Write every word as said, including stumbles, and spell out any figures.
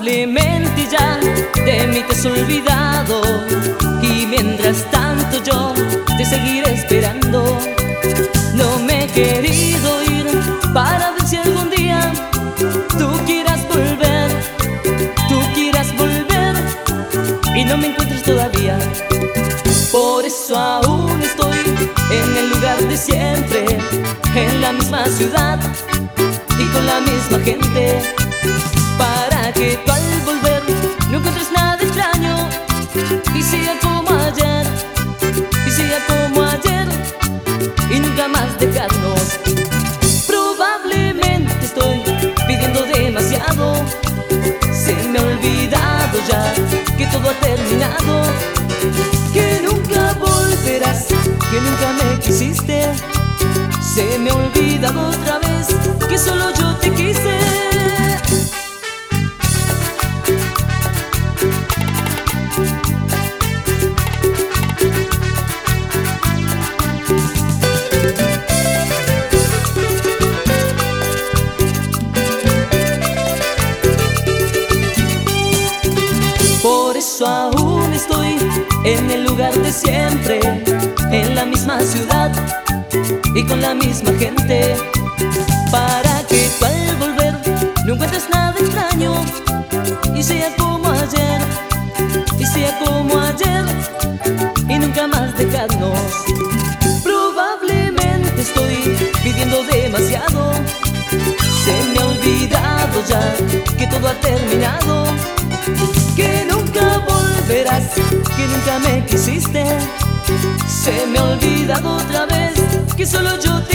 Probablemente ya de mí te has olvidado, y mientras tanto yo te seguiré esperando. No me he querido ir para ver si algún día tú quieras volver, tú quieras volver y no me encuentres todavía. Por eso aún estoy en el lugar de siempre, en la misma ciudad y con la misma gente, para que tú al volver no encuentres nada extraño y siga como ayer, y siga como ayer y nunca más dejarnos. Probablemente estoy pidiendo demasiado, se me ha olvidado ya que todo ha terminado, que nunca volverás, que nunca me quisiste. Se me ha olvidado otra vez que solo yo te quise. Por eso aún estoy en el lugar de siempre, en la misma ciudad y con la misma gente, para que tú al volver no encuentres nada extraño y sea como ayer, y sea como ayer y nunca más dejarnos. Probablemente estoy pidiendo demasiado, se me ha olvidado ya que todo ha terminado, que nunca volverás, que nunca me quisiste. Se me ha olvidado otra vez que solo yo te